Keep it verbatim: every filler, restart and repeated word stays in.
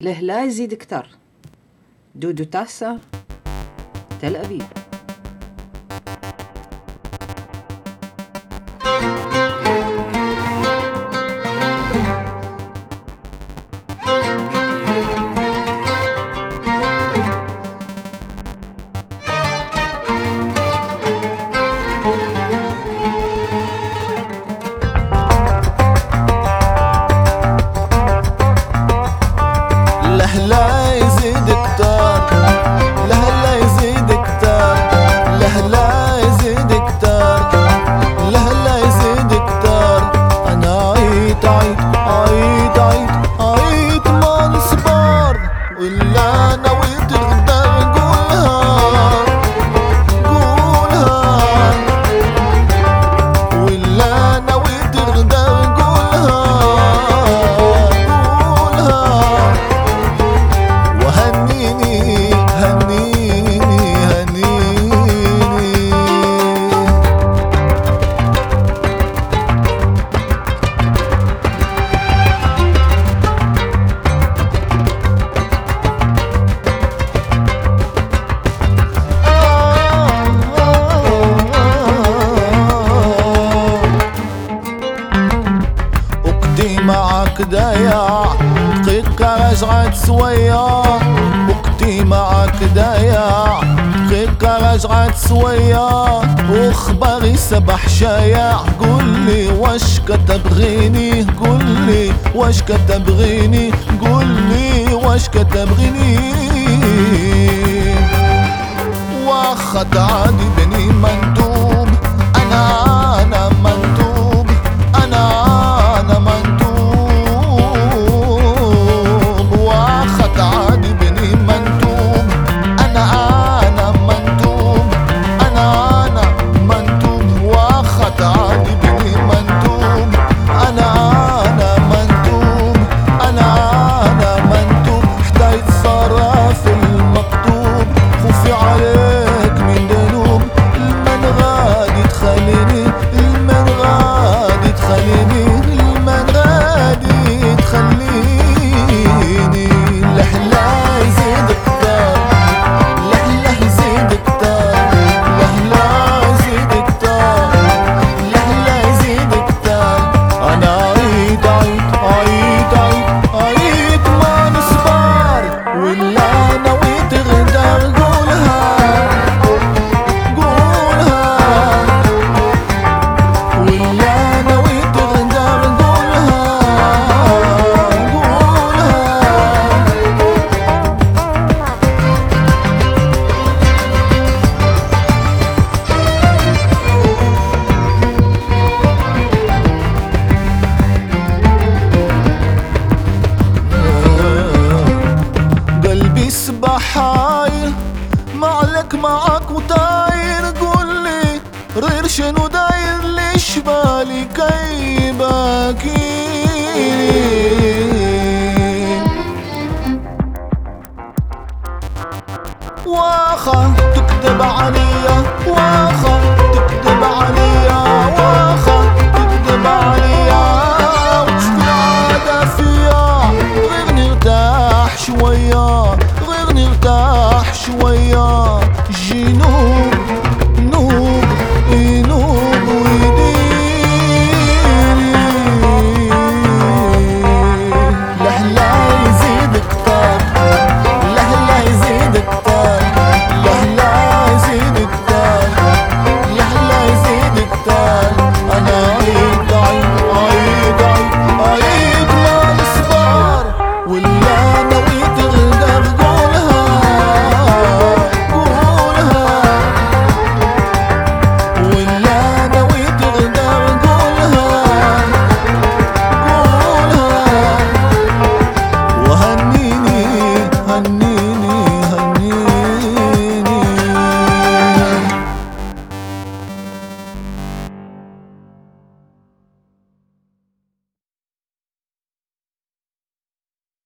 له لا يزيد كتر. دودو تاسا، تل أبيب. لا يزيد كتار، له لا يزيد كتار، له لا يزيد كتار، له لا يزيد كتار. انا عيت عيت عيت عيت عيت ما نصبر، ولا نويت الغدا نقولها قولها، ولا نويت الغدا نقولها قولها. هنيني هنيني هنيني وقتي معك ضايع، دقيقة رجعت سوية. وقتي معك ضايع، دقيقة رجعت سوية. وخباري سبح شايع، قولي واش كتبغيني، قولي واش كتبغيني، قولي واش كتبغيني. واخا تعادي بني مندوب، انا انا مندوب، انا انا مندوب. حاير معلك معك وطاير، قولي غير شنو داير، ليش بالي كي باكيني. واخا تكذب عليا، واخا تكذب عليا، واخا تكذب عليا. وتشوف العادة فيا، غير نرتاح شوية، غير نرتاح شوية. جنون